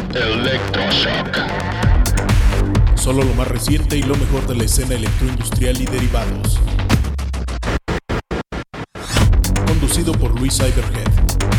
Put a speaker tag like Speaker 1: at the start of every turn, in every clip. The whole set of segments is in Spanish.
Speaker 1: Electroshock.
Speaker 2: Solo lo más reciente y lo mejor de la escena electroindustrial y derivados. Conducido por Luis Cyberhead.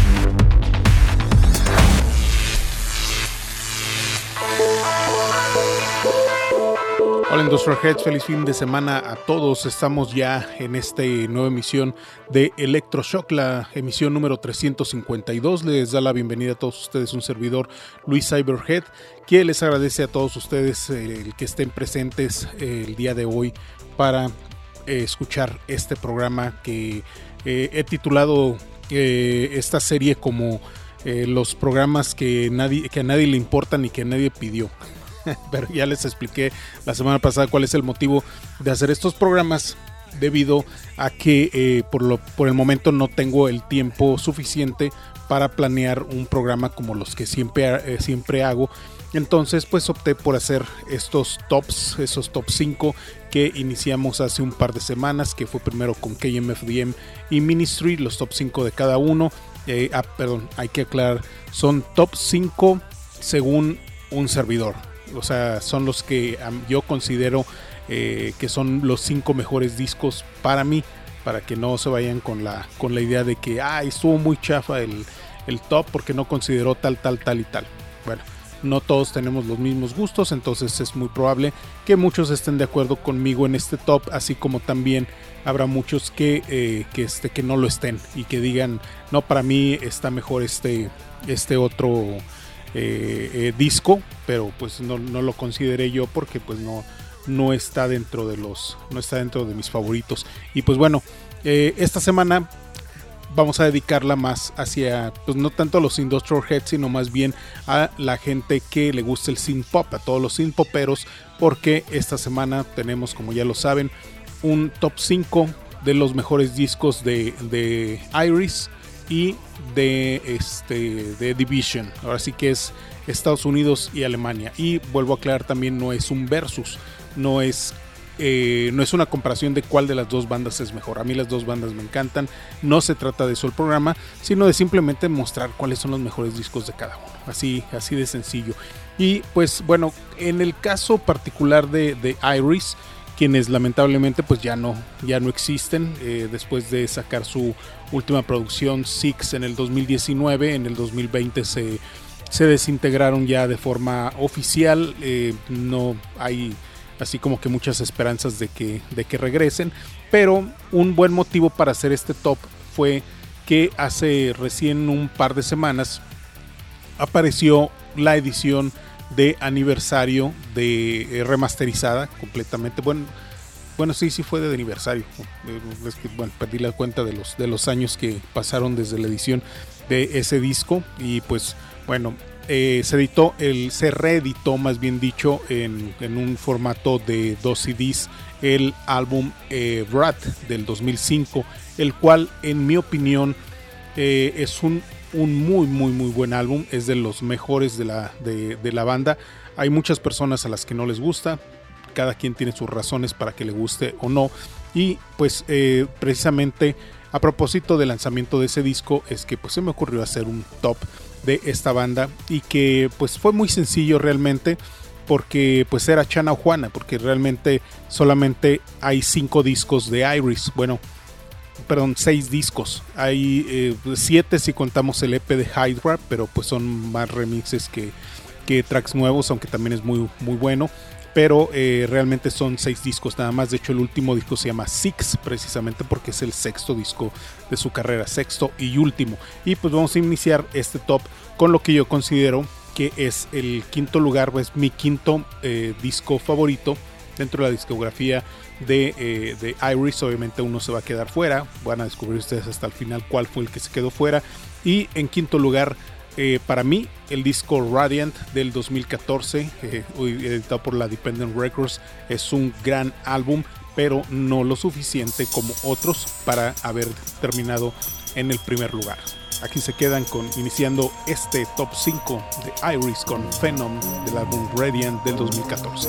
Speaker 2: Hola Industrial Heads, feliz fin de semana a todos. Estamos ya en esta nueva emisión de Electroshock, la emisión número 352. Les da la bienvenida a todos ustedes un servidor, Luis Cyberhead, que les agradece a todos ustedes el que estén presentes el día de hoy para escuchar este programa que he titulado esta serie como los programas que a nadie le importan y que nadie pidió. Pero ya les expliqué la semana pasada cuál es el motivo de hacer estos programas, debido a que por el momento no tengo el tiempo suficiente para planear un programa como los que siempre hago. Entonces pues opté por hacer esos top 5 que iniciamos hace un par de semanas, que fue primero con KMFDM y Ministry, los top 5 de cada uno. Hay que aclarar, son top 5 según un servidor. O sea, son los que yo considero que son los 5 mejores discos para mí, para que no se vayan con la idea de que estuvo muy chafa el top porque no consideró tal y tal. Bueno, no todos tenemos los mismos gustos, entonces es muy probable que muchos estén de acuerdo conmigo en este top, así como también habrá muchos que no lo estén y que digan, no, para mí está mejor este otro disco, pero pues no lo consideré yo porque pues no está dentro de mis favoritos. Y pues bueno, esta semana vamos a dedicarla más hacia, pues no tanto a los Industrial Heads, sino más bien a la gente que le gusta el synth pop, a todos los synth poperos, porque esta semana tenemos, como ya lo saben, un top 5 de los mejores discos de Iris y de Division. Ahora sí que es Estados Unidos y Alemania. Y vuelvo a aclarar, también no es un versus, no es una comparación de cuál de las dos bandas es mejor. A mí las dos bandas me encantan. No se trata de eso el programa, sino de simplemente mostrar cuáles son los mejores discos de cada uno. Así de sencillo. Y pues bueno, en el caso particular de Iris, quienes lamentablemente pues ya no existen, después de sacar su última producción Six en el 2019, en el 2020 se desintegraron ya de forma oficial. No hay así como que muchas esperanzas de que regresen, pero un buen motivo para hacer este top fue que hace recién un par de semanas apareció la edición de aniversario remasterizada completamente. Bueno, sí fue de aniversario. Es que, perdí la cuenta de los años que pasaron desde la edición de ese disco. Y pues bueno, se reeditó, más bien dicho, en un formato de 2 CDs, el álbum Brat del 2005, el cual en mi opinión es un muy buen álbum. Es de los mejores de la banda. Hay muchas personas a las que no les gusta, cada quien tiene sus razones para que le guste o no, y pues precisamente a propósito del lanzamiento de ese disco es que pues se me ocurrió hacer un top de esta banda, y que pues fue muy sencillo realmente, porque pues era Chana o Juana, porque realmente solamente hay 5 discos de Iris. Bueno, perdón, 6 discos. Hay 7 si contamos el EP de Hydra, pero pues son más remixes que tracks nuevos, aunque también es muy bueno. Pero realmente son 6 discos nada más. De hecho, el último disco se llama Six, precisamente porque es el 6º disco de su carrera, 6º y último. Y pues vamos a iniciar este top con lo que yo considero que es el 5º lugar, pues mi 5º disco favorito dentro de la discografía de Iris. Obviamente uno se va a quedar fuera, van a descubrir ustedes hasta el final cuál fue el que se quedó fuera. Y en 5º lugar, para mí, el disco Radiant del 2014, editado por la Dependent Records. Es un gran álbum, pero no lo suficiente como otros para haber terminado en el primer lugar. Aquí se quedan iniciando este top 5 de Iris con Phenom del álbum Radiant del 2014.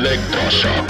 Speaker 1: Electroshock.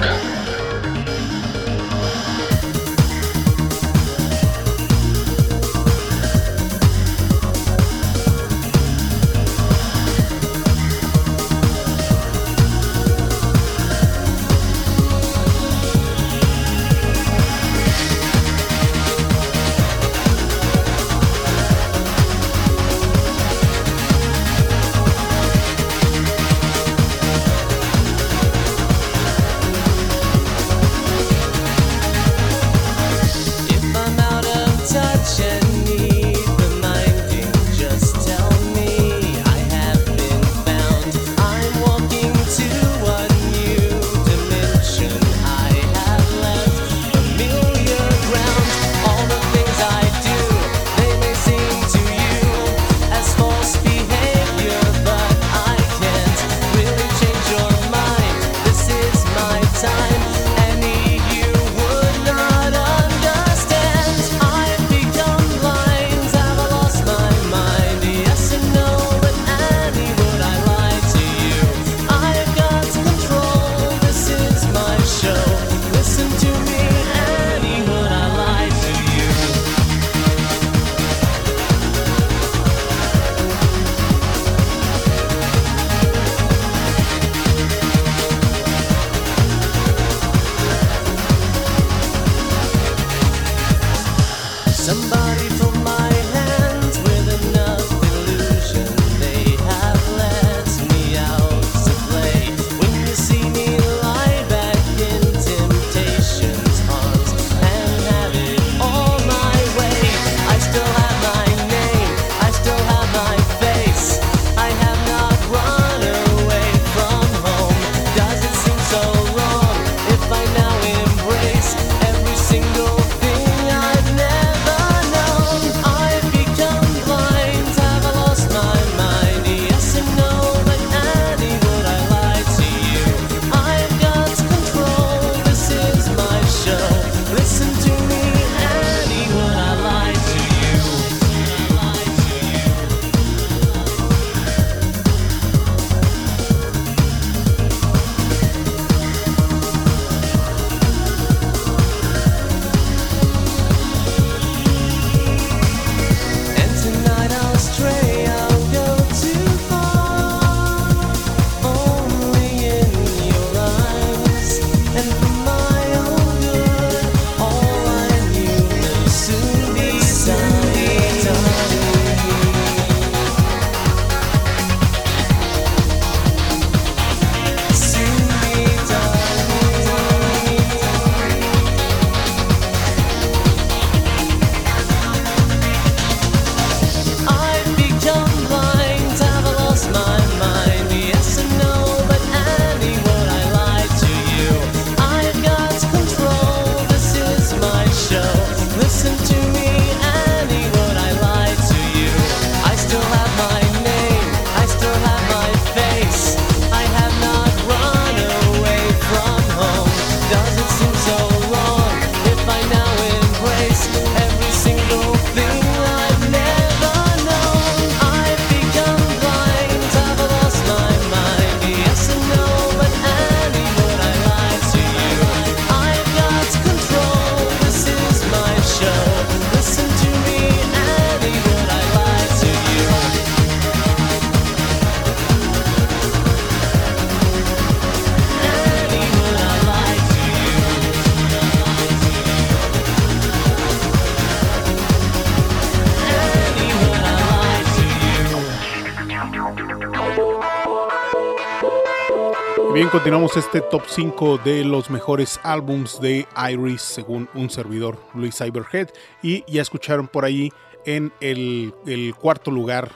Speaker 2: Bien, continuamos este top 5 de los mejores álbums de Iris, según un servidor, Luis Cyberhead. Y ya escucharon por ahí en el cuarto lugar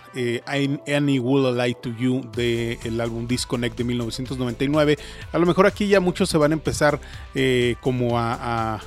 Speaker 2: Annie Will I Lie to You del álbum Disconnect de 1999. A lo mejor aquí ya muchos se van a empezar como a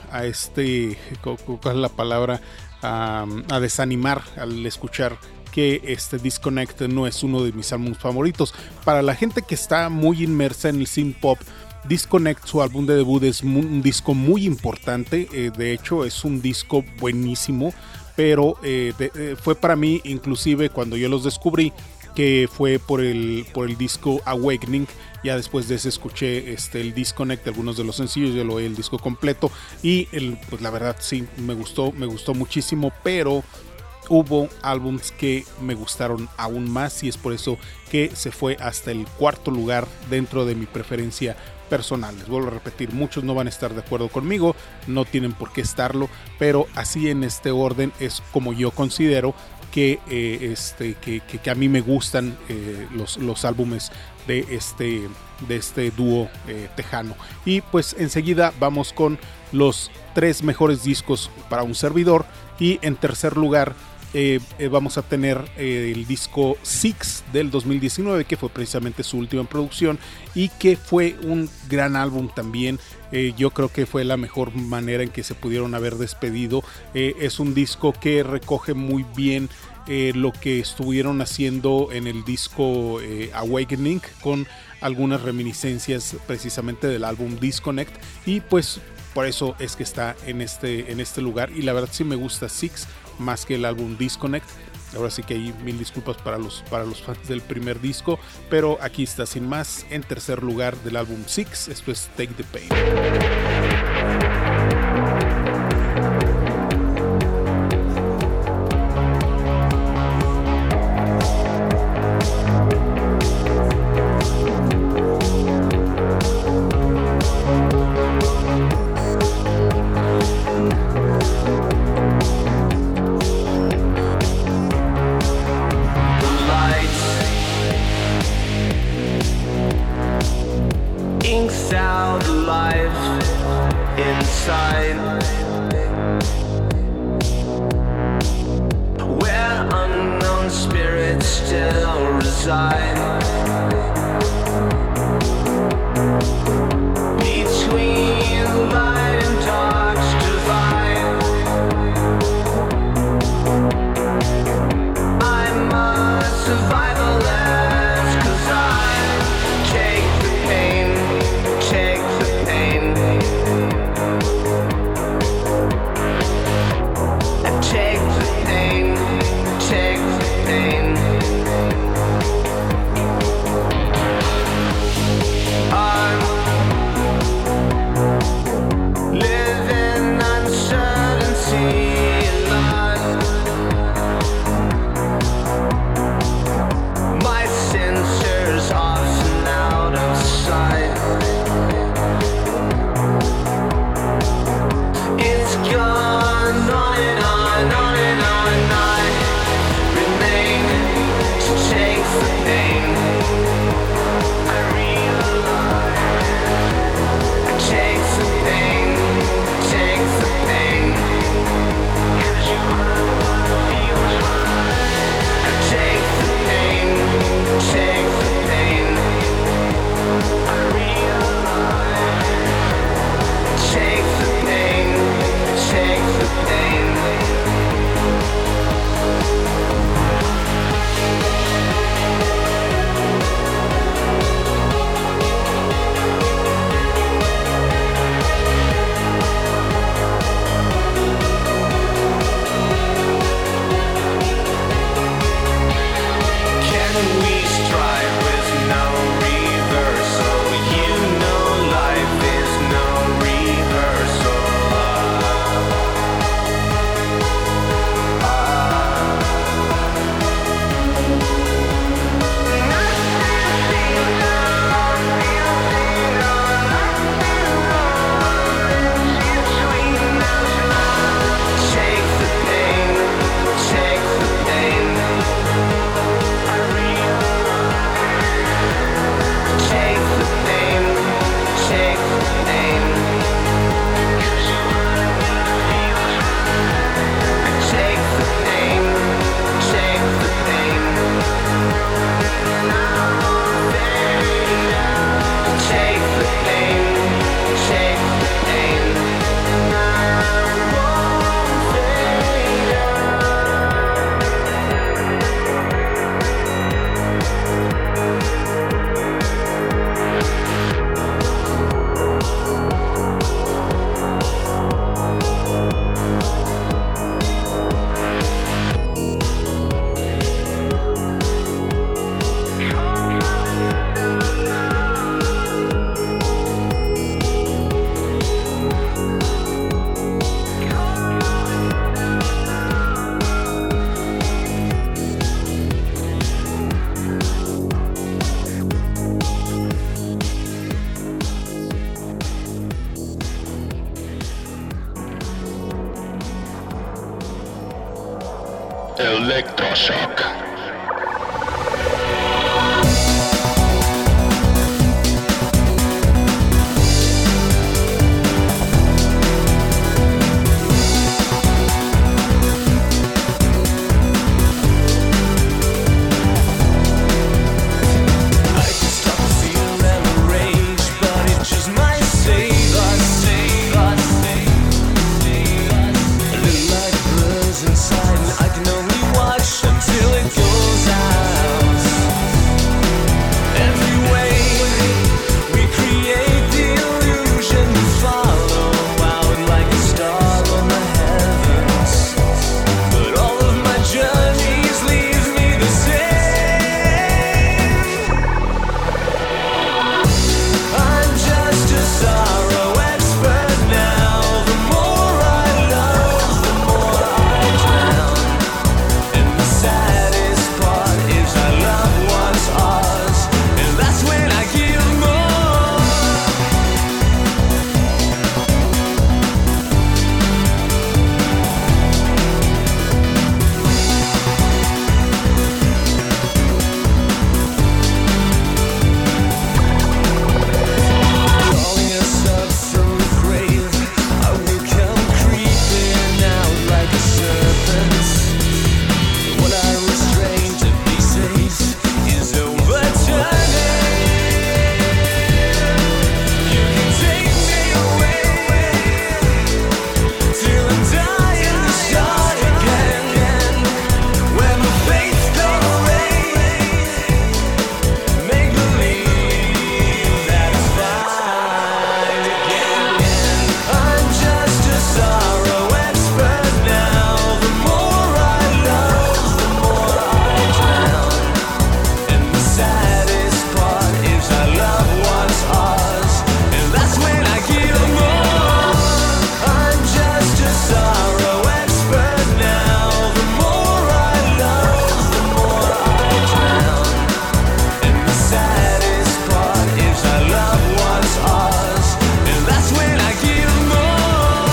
Speaker 2: ¿cuál es la palabra? A desanimar al escuchar que este Disconnect no es uno de mis álbumes favoritos. Para la gente que está muy inmersa en el synth pop, Disconnect, su álbum de debut, es un disco muy importante. De hecho, es un disco buenísimo, pero fue para mí, inclusive cuando yo los descubrí, que fue por el disco Awakening, Ya después de ese escuché el Disconnect, algunos de los sencillos, yo lo oí el disco completo y pues la verdad sí, me gustó muchísimo, pero hubo álbums que me gustaron aún más y es por eso que se fue hasta el cuarto lugar dentro de mi preferencia personal. Les vuelvo a repetir, muchos no van a estar de acuerdo conmigo, no tienen por qué estarlo, pero así en este orden es como yo considero que a mí me gustan los álbumes de este dúo tejano. Y pues enseguida vamos con los 3 mejores discos para un servidor, y en tercer lugar vamos a tener el disco Six del 2019, que fue precisamente su última producción y que fue un gran álbum también. Yo creo que fue la mejor manera en que se pudieron haber despedido. Es un disco que recoge muy bien lo que estuvieron haciendo en el disco Awakening, con algunas reminiscencias precisamente del álbum Disconnect, y pues por eso es que está en este lugar. Y la verdad sí me gusta Six más que el álbum Disconnect. Ahora sí que hay mil disculpas para los fans del primer disco, pero aquí está sin más en tercer lugar del álbum Six. Esto es Take the Pain.
Speaker 1: Electroshock.
Speaker 3: I can only watch until it goes out. Every way we create the illusion to follow out like a star on the heavens. But all of my journeys leave me the same. I'm just a sorrow expert now. The more I love, the more I drown. And the saddest part is our love was ours, and that's when I give more. Calling us up from the grave, I will come creeping out like a serpent. What I restrained to be safe is overturning. You can take me away till I'm dying to start again. When the faith goes away, make believe that it's fine again. I'm just a sorrow expert now. The more I love, the more I drown. And the saddest part is our love was ours, and that's when I give more. I'm just a sorrow expert now. The more I love, the more I drown. And the saddest part is our love was ours, and that's when I give more.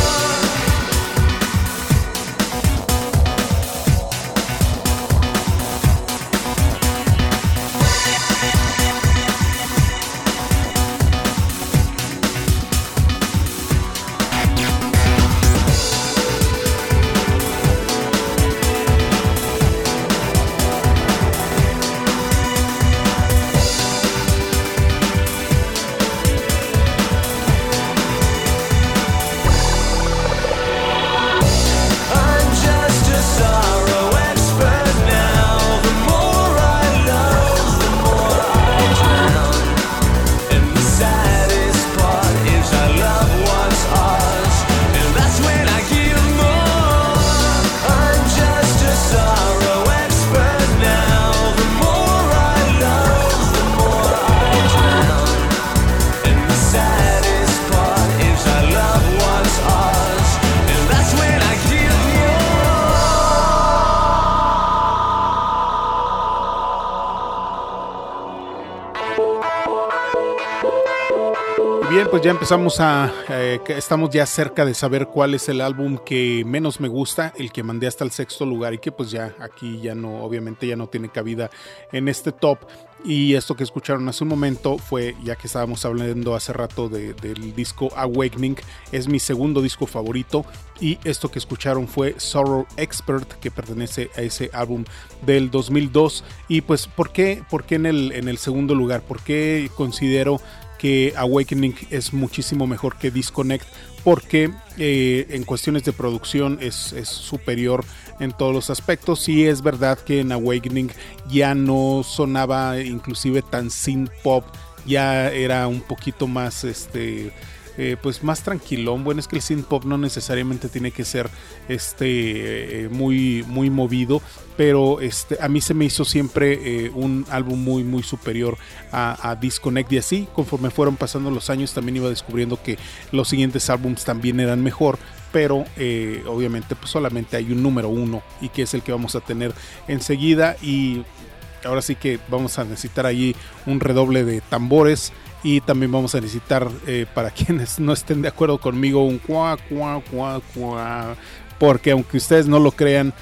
Speaker 3: I'm just a sorrow expert now. The more I love, the more I drown. And the saddest part is our love was ours, and that's when I give more. I'm just a sorrow expert now. The more I love, the more I drown. And the saddest part is our love was ours, and that's when I give more.
Speaker 2: Bien, pues ya empezamos estamos ya cerca de saber cuál es el álbum que menos me gusta, el que mandé hasta el sexto lugar y que pues ya aquí ya no, obviamente ya no tiene cabida en este top. Y esto que escucharon hace un momento fue, ya que estábamos hablando hace rato del disco Awakening, es mi segundo disco favorito. Y esto que escucharon fue Sorrow Expert, que pertenece a ese álbum del 2002. Y pues, ¿por qué en el segundo lugar? ¿Por qué considero que Awakening es muchísimo mejor que Disconnect? Porque en cuestiones de producción es superior en todos los aspectos. Sí es verdad que en Awakening ya no sonaba inclusive tan synth pop, ya era un poquito más pues más tranquilón. Bueno, es que el synth pop no necesariamente tiene que ser muy movido, pero a mí se me hizo siempre un álbum muy superior a Disconnect, y así conforme fueron pasando los años también iba descubriendo que los siguientes álbumes también eran mejor, pero obviamente pues solamente hay un número uno y que es el que vamos a tener enseguida. Y ahora sí que vamos a necesitar allí un redoble de tambores. Y también vamos a necesitar, para quienes no estén de acuerdo conmigo, un cuá, cuá, cuá, cuá. Porque aunque ustedes no lo crean,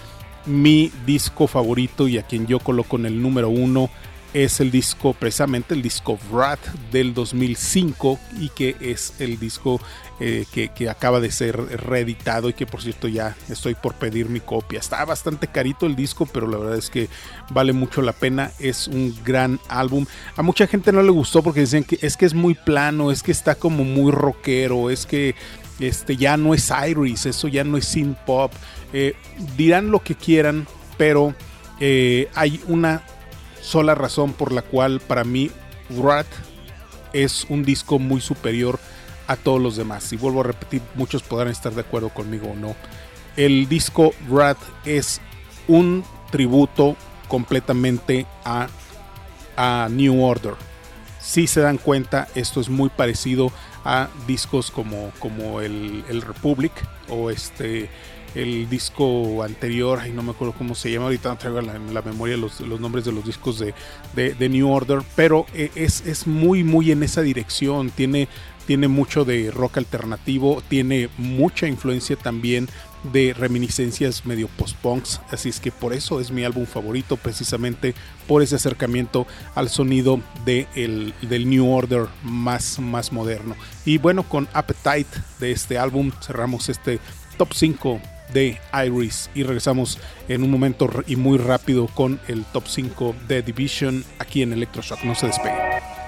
Speaker 2: mi disco favorito y a quien yo coloco en el número 1 es el disco, precisamente el disco Wrath del 2005, y que es el disco que acaba de ser reeditado y que por cierto ya estoy por pedir mi copia. Está bastante carito el disco, pero la verdad es que vale mucho la pena. Es un gran álbum. A mucha gente no le gustó porque decían que es muy plano, es que está como muy rockero, es que ya no es Iris, eso ya no es synth pop. Dirán lo que quieran, pero hay una sola razón por la cual para mí Wrath es un disco muy superior a todos los demás. Y vuelvo a repetir, muchos podrán estar de acuerdo conmigo o no. El disco Wrath es un tributo completamente a New Order. Si se dan cuenta, esto es muy parecido a discos como el Republic o el disco anterior, no me acuerdo cómo se llama, ahorita no traigo en la memoria los nombres de los discos de New Order, pero es muy en esa dirección. Tiene mucho de rock alternativo, tiene mucha influencia también de reminiscencias medio post-punks, así es que por eso es mi álbum favorito, precisamente por ese acercamiento al sonido del New Order más moderno. Y bueno, con Appetite de este álbum cerramos este top 5 de Iris y regresamos en un momento y muy rápido con el top 5 de Division aquí en Electroshock. No se despeguen.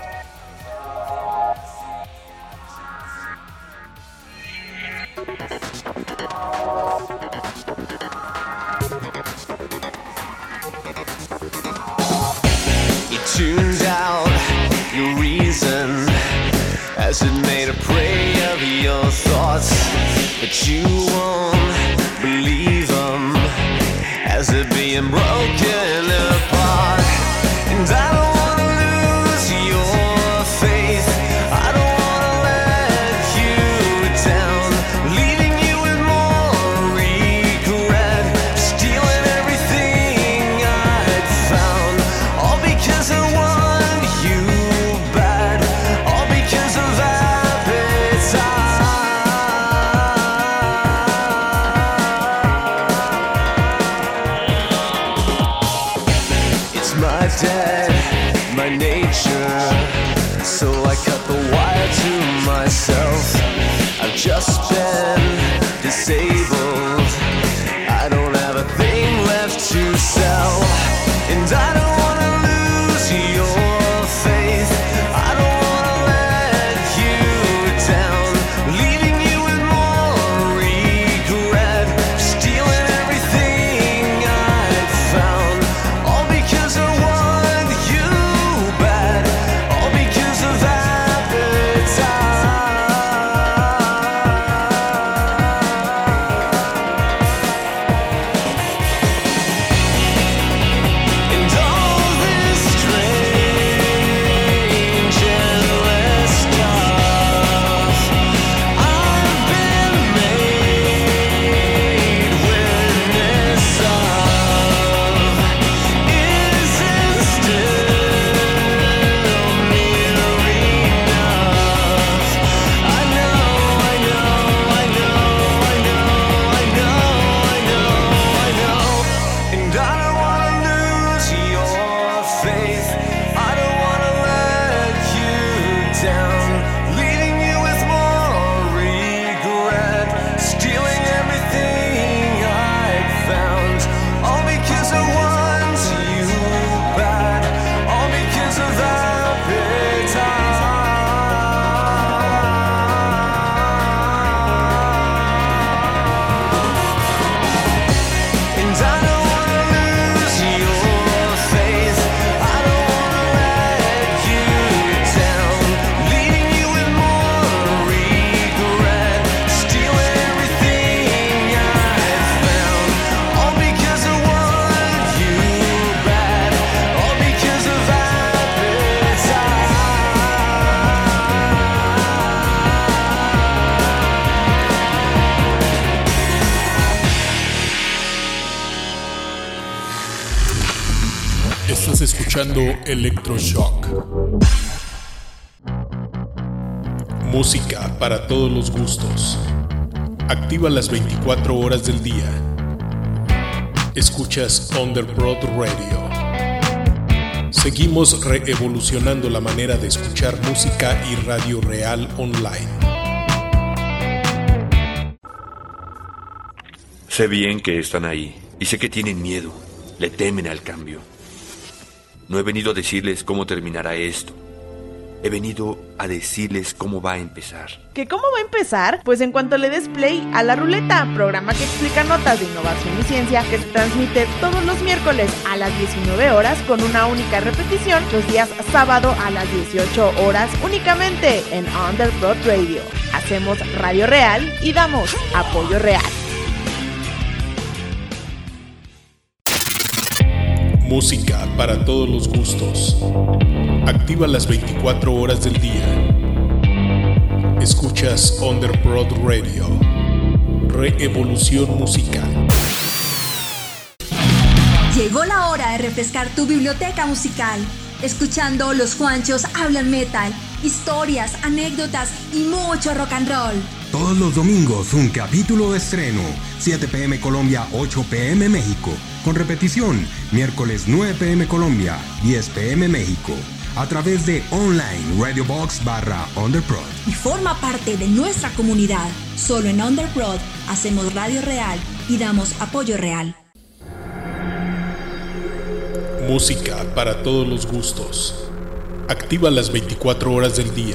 Speaker 3: You tuned out your reason as it made a prey of your thoughts, but you won't believe them as they're being broken apart. And I don't wanna lose your faith, I don't wanna let you down, leaving you with more regret, stealing everything I'd found, all because I want you bad, all because of appetite. My dad, my nature, so I cut the wire to myself. I've just been disabled, I don't have a thing left to sell, and I don't wanna lose your faith, I don't wanna let you down, leaving you with more regret, stealing everything I'd found, all because I want you bad, all because of appetite. And all this strange endless stuff I've been made witness of isn't still near enough. I know, and I don't wanna lose your faith, I don't wanna let you down, leaving you with more regret, stealing everything I'd found, all because I want you bad, all because of appetite. And I don't wanna lose your faith, I don't wanna let you down, leaving you with more regret, stealing everything I'd found, all because I want you bad, all because of
Speaker 2: Estás escuchando Electroshock. Música para todos los gustos. Activa las 24 horas del día. Escuchas Underprod Radio. Seguimos reevolucionando la manera de escuchar música y radio real online.
Speaker 1: Sé bien que están ahí y sé que tienen miedo, le temen al cambio. No he venido a decirles cómo terminará esto. He venido a decirles cómo va a empezar.
Speaker 4: ¿Que cómo va a empezar? Pues en cuanto le des play a La Ruleta, programa que explica notas de innovación y ciencia, que se transmite todos los miércoles a las 19 horas con una única repetición los días sábado a las 18 horas únicamente en Underprod Radio. Hacemos radio real y damos apoyo real.
Speaker 2: Música para todos los gustos. Activa las 24 horas del día. Escuchas Underprod Radio. Reevolución musical.
Speaker 5: Llegó la hora de refrescar tu biblioteca musical, escuchando Los Juanchos Hablan Metal, historias, anécdotas y mucho rock and roll.
Speaker 6: Todos los domingos un capítulo de estreno, 7 p.m. Colombia, 8 p.m. México. Con repetición, miércoles 9 p.m. Colombia, 10 p.m. México. A través de online radiobox/Underprod.
Speaker 5: Y forma parte de nuestra comunidad. Solo en Underprod hacemos radio real y damos apoyo real.
Speaker 2: Música para todos los gustos. Activa las 24 horas del día.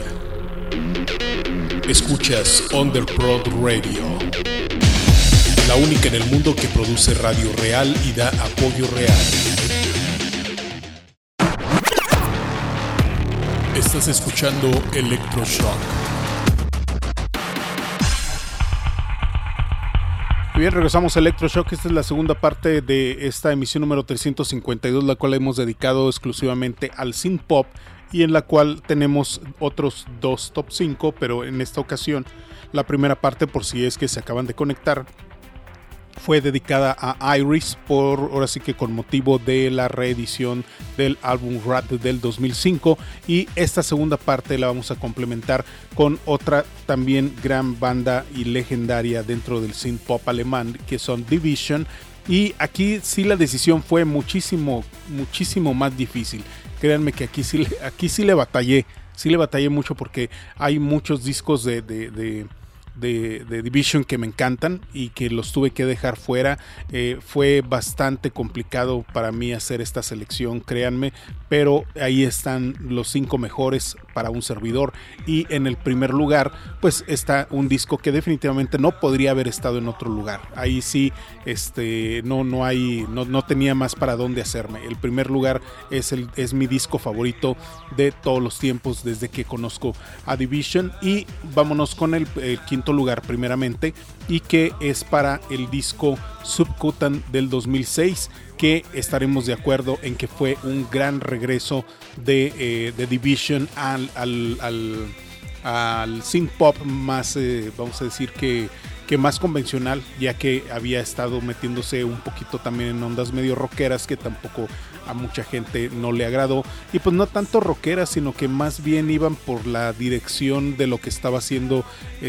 Speaker 2: Escuchas Underprod Radio. La única en el mundo que produce radio real y da apoyo real. Estás escuchando Electroshock. Bien, regresamos a Electroshock. Esta es la segunda parte de esta emisión número 352, la cual hemos dedicado exclusivamente al synth pop y en la cual tenemos otros dos top 5, pero en esta ocasión la primera parte, por si es que se acaban de conectar, fue dedicada a Iris, ahora sí que con motivo de la reedición del álbum Rat del 2005, y esta segunda parte la vamos a complementar con otra también gran banda y legendaria dentro del synth pop alemán, que son Division, y aquí sí la decisión fue muchísimo más difícil. Créanme que aquí sí le batallé mucho, porque hay muchos discos de Division que me encantan y que los tuve que dejar fuera. Fue bastante complicado para mí hacer esta selección, créanme, pero ahí están los 5 mejores para un servidor, y en el primer lugar pues está un disco que definitivamente no podría haber estado en otro lugar. Ahí sí no tenía más para dónde hacerme. El primer lugar es mi disco favorito de todos los tiempos desde que conozco a Division, y vámonos con el quinto lugar primeramente, y que es para el disco Subcutan del 2006, que estaremos de acuerdo en que fue un gran regreso de Division al synth pop más, vamos a decir que más convencional, ya que había estado metiéndose un poquito también en ondas medio rockeras que tampoco a mucha gente no le agradó, y pues no tanto rockeras, sino que más bien iban por la dirección de lo que estaba haciendo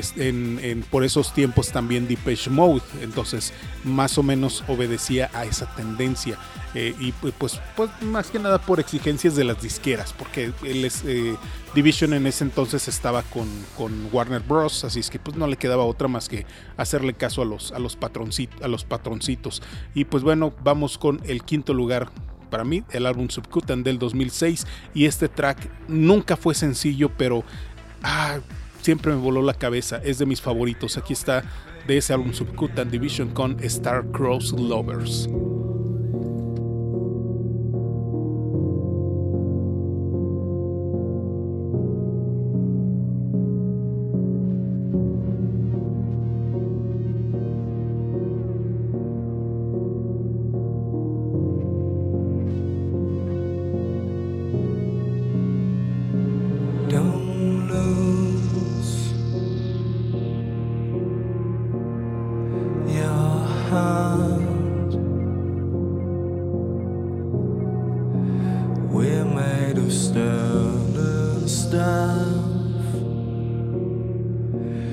Speaker 2: por esos tiempos también Depeche Mode. Entonces más o menos obedecía a esa tendencia, y pues más que nada por exigencias de las disqueras, porque Division en ese entonces estaba con Warner Bros, así es que pues no le quedaba otra más que hacerle caso a los patroncitos. Y pues bueno, vamos con el quinto lugar para mí, el álbum Subcutan del 2006, y este track nunca fue sencillo, pero siempre me voló la cabeza, es de mis favoritos. Aquí está de ese álbum Subcutan, Division con Star-Crossed Lovers.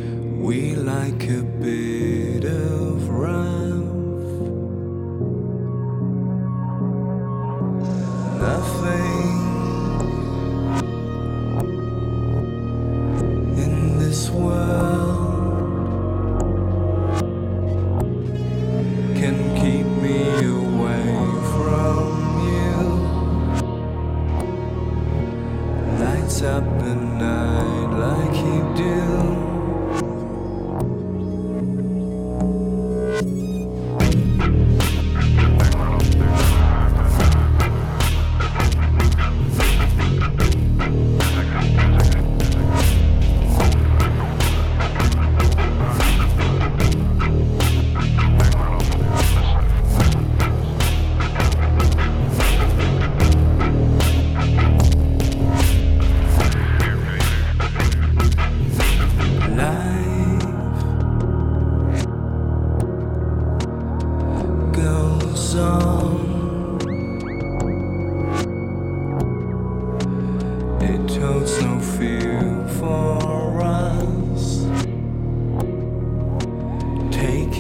Speaker 3: We like a bit of rough.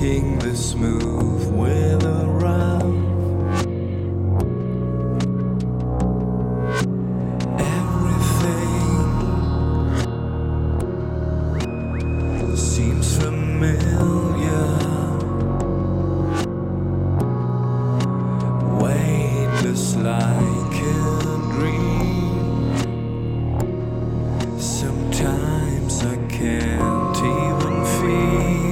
Speaker 3: making this move with a run. Everything seems familiar. Weightless like a dream. Sometimes I can't even feel.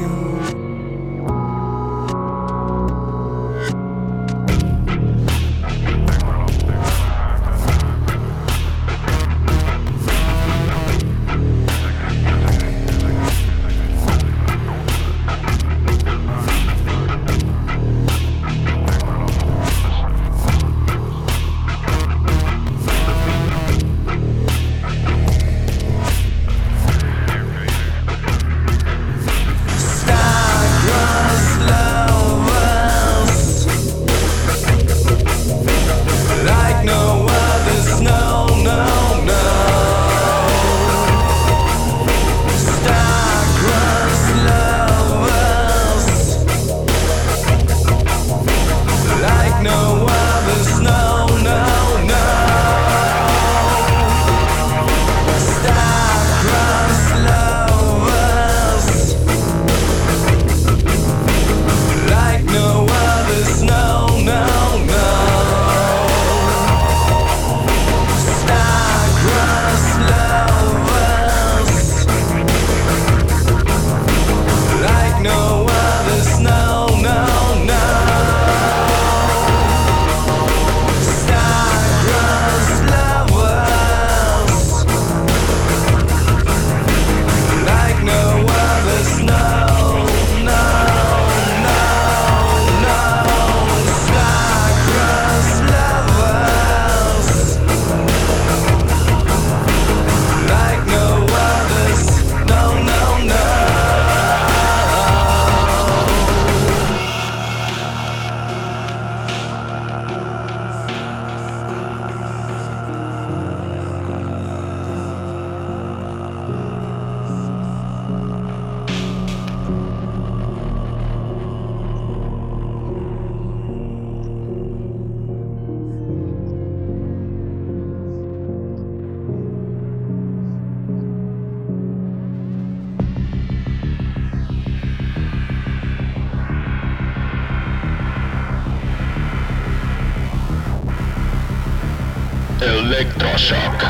Speaker 7: Electroshock.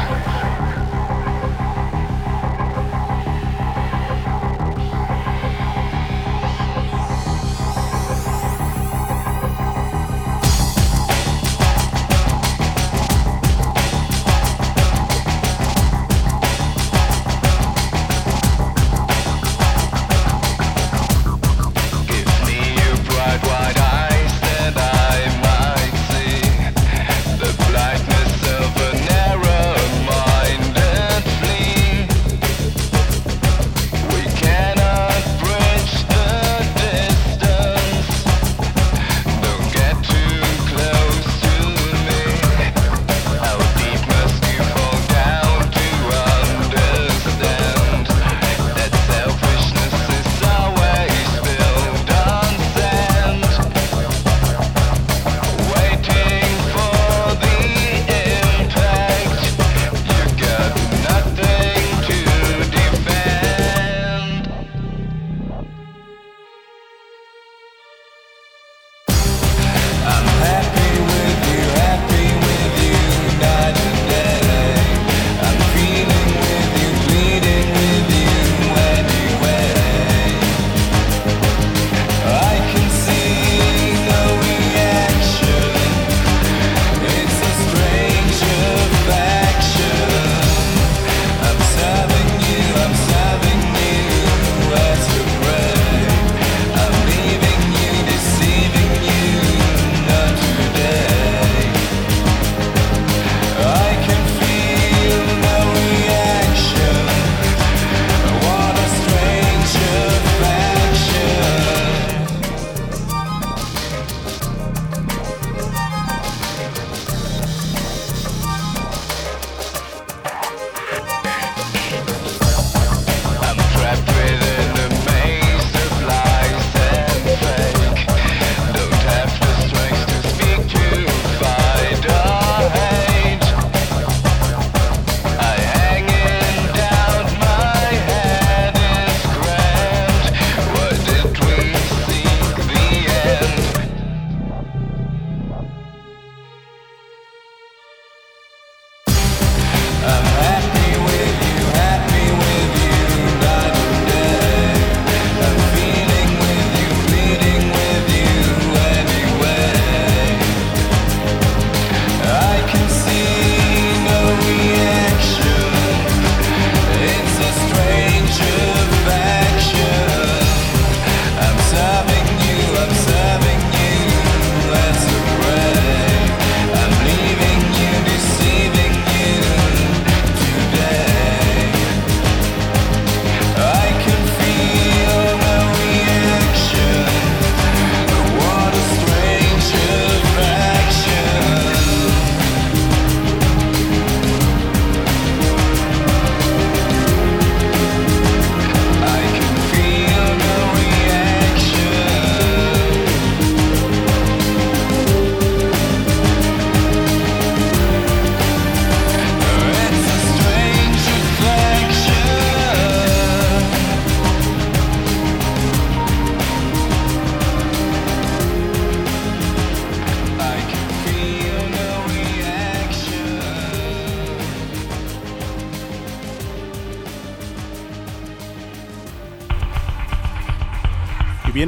Speaker 3: Brightness of a narrow mind.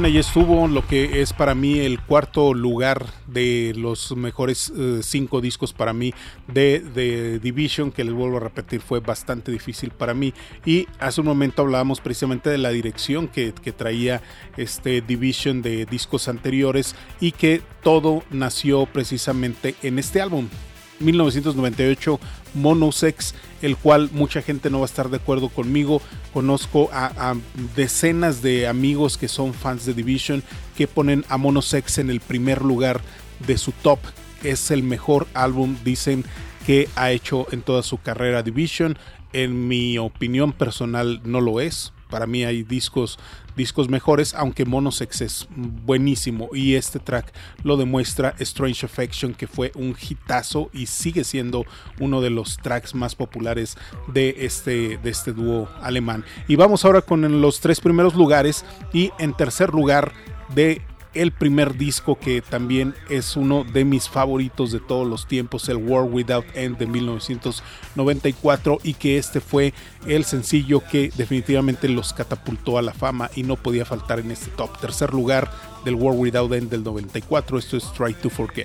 Speaker 2: bien, ahí estuvo lo que es para mí el cuarto lugar de los mejores 5 discos para mí de Division, que les vuelvo a repetir, fue bastante difícil para mí. Y hace un momento hablábamos precisamente de la dirección que traía Division de discos anteriores, y que todo nació precisamente en este álbum 1998, Monosex, el cual mucha gente no va a estar de acuerdo conmigo. Conozco a decenas de amigos que son fans de Division que ponen a Monosex en el primer lugar de su top. Es el mejor álbum, dicen, que ha hecho en toda su carrera Division. En mi opinión personal no lo es. Para mí hay discos mejores, aunque Monosex es buenísimo, y este track lo demuestra. Strange Affection, que fue un hitazo y sigue siendo uno de los tracks más populares de este dúo alemán. Y vamos ahora con los 3 primeros lugares, y en tercer lugar de el primer disco, que también es uno de mis favoritos de todos los tiempos, el World Without End de 1994, y que fue el sencillo que definitivamente los catapultó a la fama y no podía faltar en este top. Tercer lugar del World Without End del 94, esto es Try to Forget.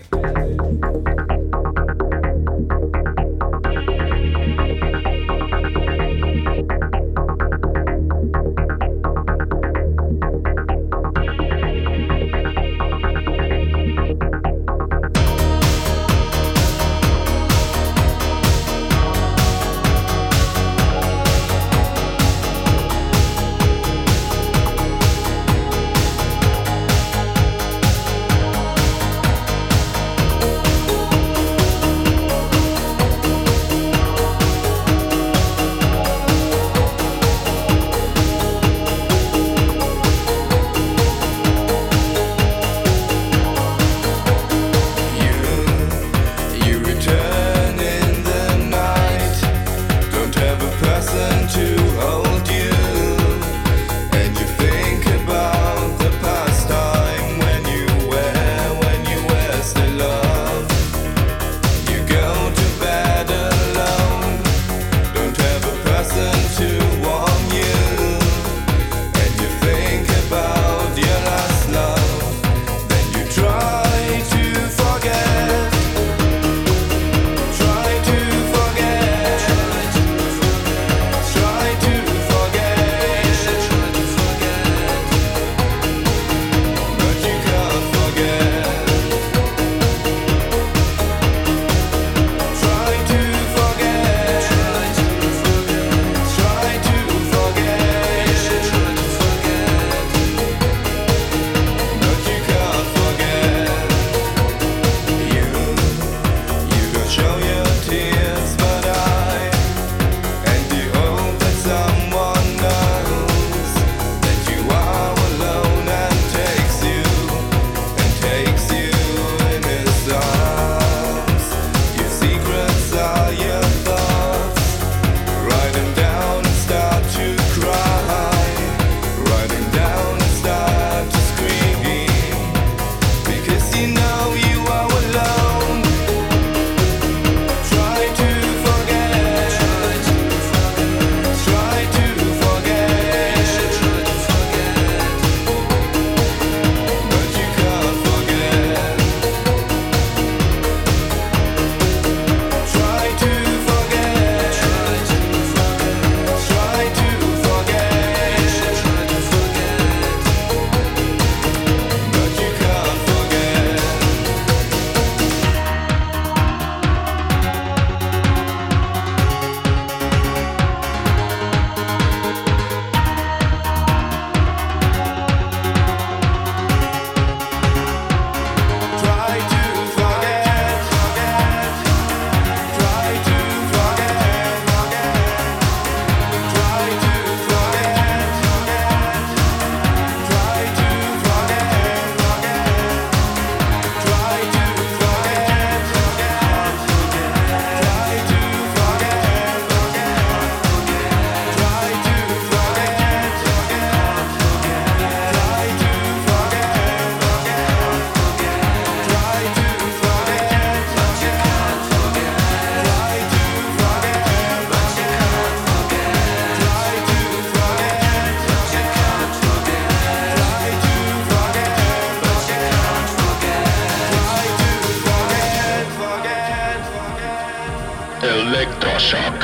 Speaker 7: Electroshock.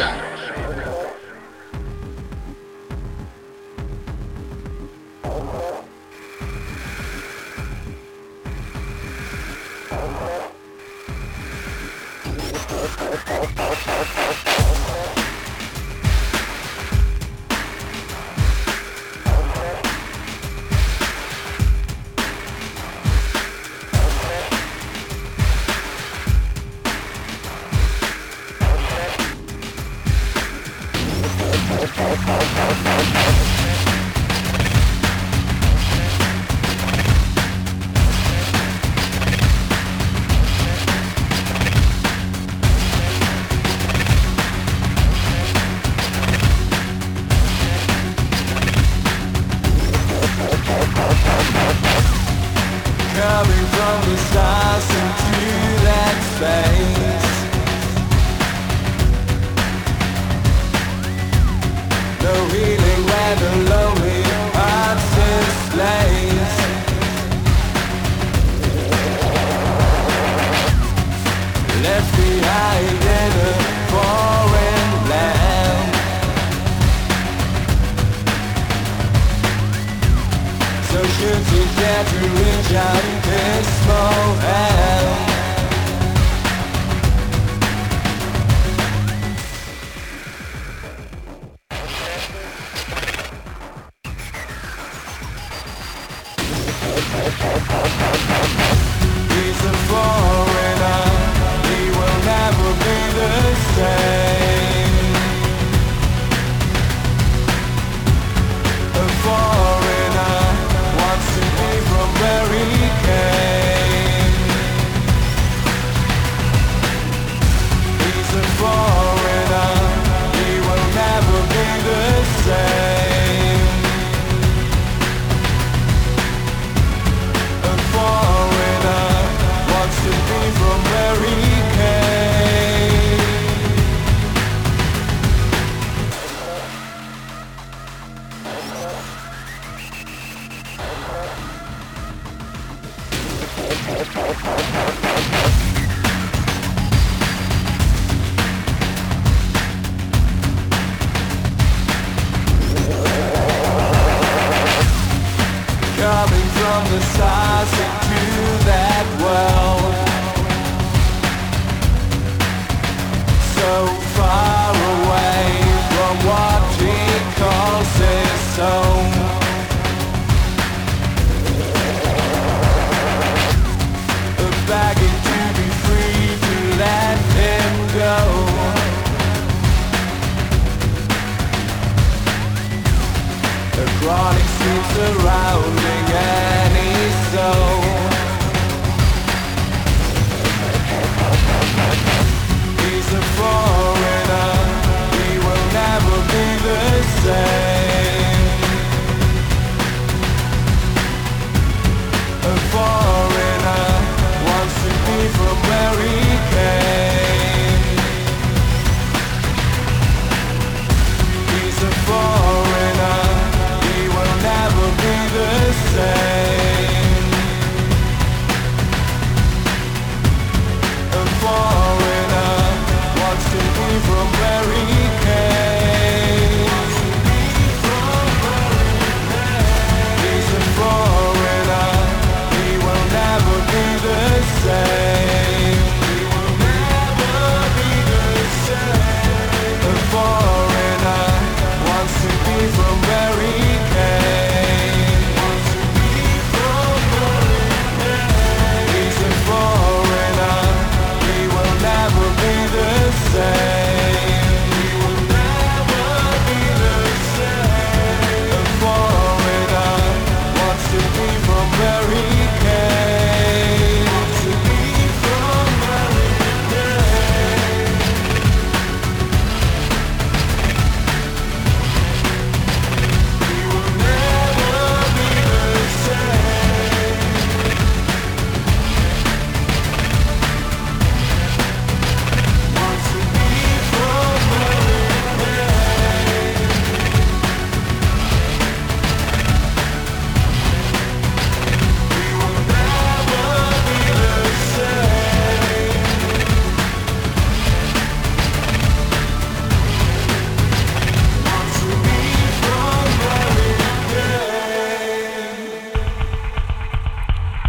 Speaker 3: Coming from the stars into that space. No healing when the lonely heart displays. Left behind in a foreign land. So should you dare to reach out this small hand? He's a foreigner, he will never be the same. A foreigner wants to be from where he came. He's a foreigner, he will never be the same. A foreigner wants to be from where he came. Coming from the stars into that world, so far away from what he calls his own. A begging to be free to let him go. A chronic sleep surrounding any soul.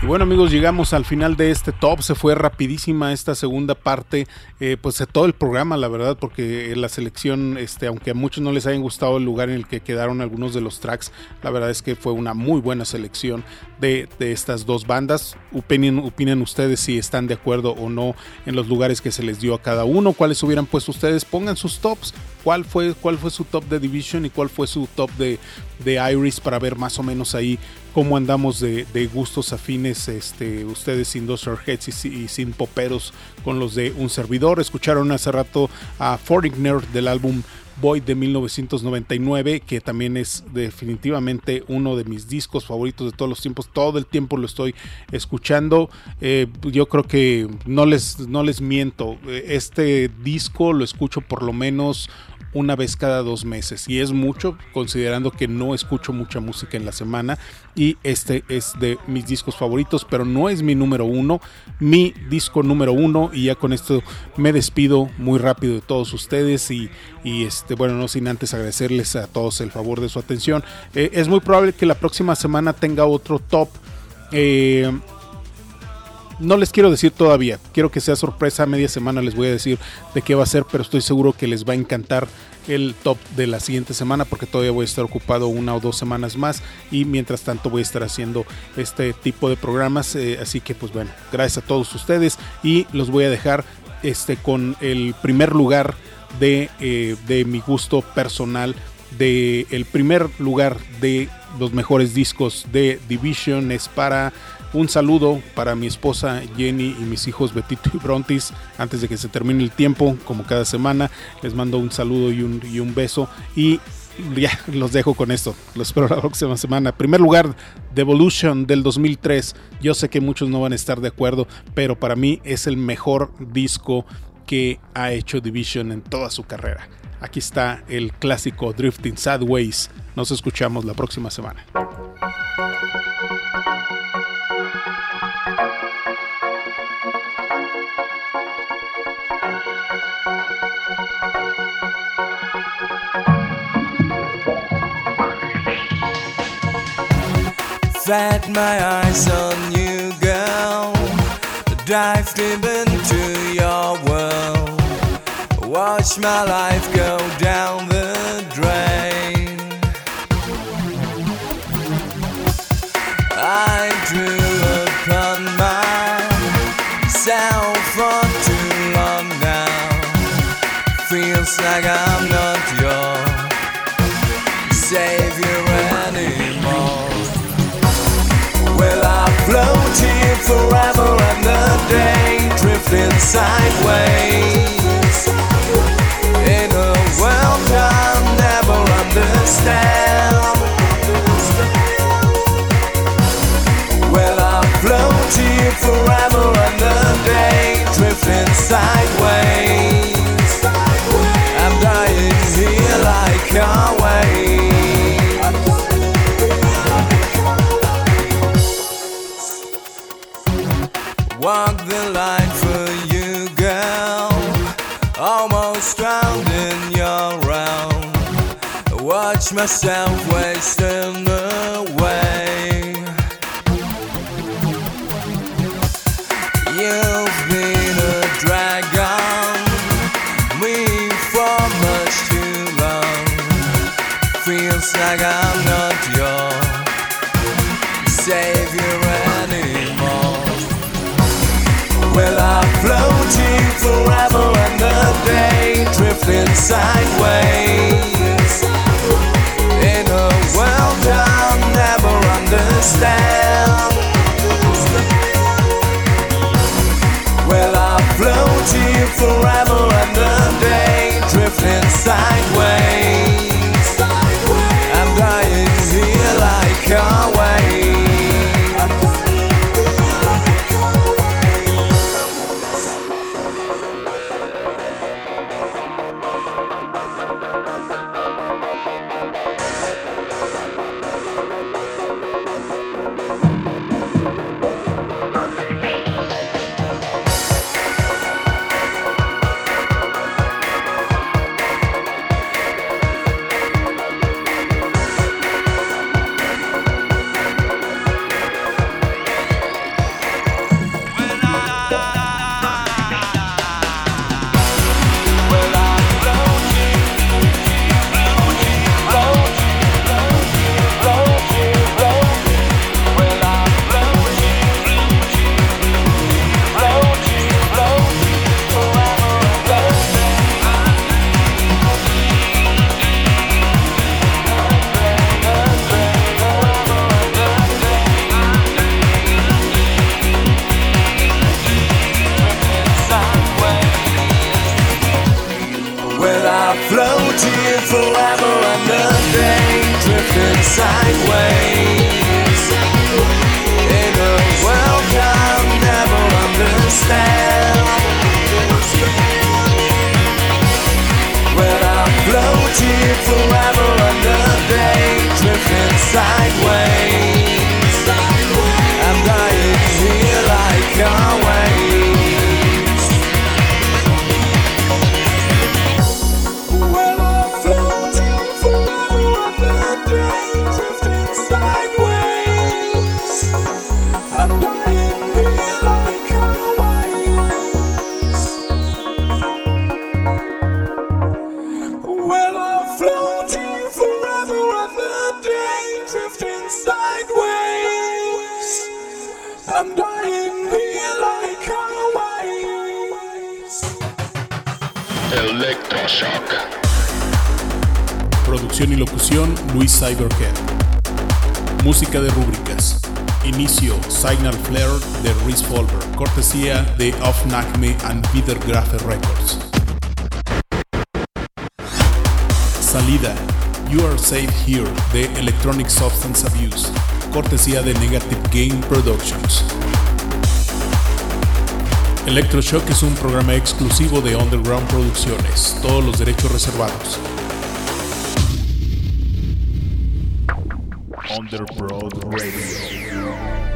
Speaker 2: Y bueno, amigos, llegamos al final de este top. Se fue rapidísima esta segunda parte, pues de todo el programa, la verdad, porque la selección, aunque a muchos no les hayan gustado el lugar en el que quedaron algunos de los tracks, la verdad es que fue una muy buena selección de estas dos bandas. Opinen ustedes si están de acuerdo o no en los lugares que se les dio a cada uno, cuáles hubieran puesto ustedes, pongan sus tops. ¿Cuál fue su top de Division y cuál fue su top de Iris, para ver más o menos ahí cómo andamos de gustos afines, ustedes Industrial Heads y sin poperos con los de un servidor? Escucharon hace rato a Foreigner del álbum Void de 1999, que también es definitivamente uno de mis discos favoritos de todos los tiempos. Todo el tiempo lo estoy escuchando. Yo creo que no les miento, este disco lo escucho por lo menos una vez cada 2 meses, y es mucho considerando que no escucho mucha música en la semana, y este es de mis discos favoritos, pero no es mi número uno, mi disco número uno. Y ya con esto me despido muy rápido de todos ustedes y bueno, no sin antes agradecerles a todos el favor de su atención. Es muy probable que la próxima semana tenga otro top. No les quiero decir todavía, quiero que sea sorpresa. Media semana les voy a decir de qué va a ser, pero estoy seguro que les va a encantar el top de la siguiente semana, porque todavía voy a estar ocupado 1 o 2 semanas más, y mientras tanto voy a estar haciendo este tipo de programas, así que pues bueno, gracias a todos ustedes, y los voy a dejar con el primer lugar de mi gusto personal. El primer lugar de los mejores discos de Division es para un saludo para mi esposa Jenny y mis hijos Betito y Brontis. Antes de que se termine el tiempo, como cada semana, les mando un saludo y un beso, y ya los dejo con esto. Los espero la próxima semana. Primer lugar, Devolution del 2003. Yo sé que muchos no van a estar de acuerdo, pero para mí es el mejor disco que ha hecho Division en toda su carrera. Aquí está el clásico Drifting Sideways. Nos escuchamos la próxima semana.
Speaker 3: Set my eyes on you, girl. Dive deep into your world. Watch my life go down the drain. I drew upon myself for too long now. Feels like I'm not your savior anymore. Well, I float here forever and the day drifting sideways in a world I'll never understand. Well, I float here forever and the day drifting sideways. I'm dying here like always. Walk the line for you, girl. Almost drowned in your realm. Watch myself wasting away. You've been a drag on me for much too long. Feels like I'm not your savior anymore. Well, I'm floating forever and the day drifting sideways in a world I'll never understand. Well, I'm floating forever and the day drifting sideways. I'm dying here like always.
Speaker 7: Electroshock.
Speaker 2: Producción y locución Luis Cyberhead. Música de rúbricas. Inicio Signal Flare de Rhys Fulber, cortesía de Off Nacme and Peter Graffer Records. Salida You Are Safe Here de Electronic Substance Abuse, cortesía de Negative Game Productions. Electroshock es un programa exclusivo de Underground Producciones, todos los derechos reservados. Underground Radio.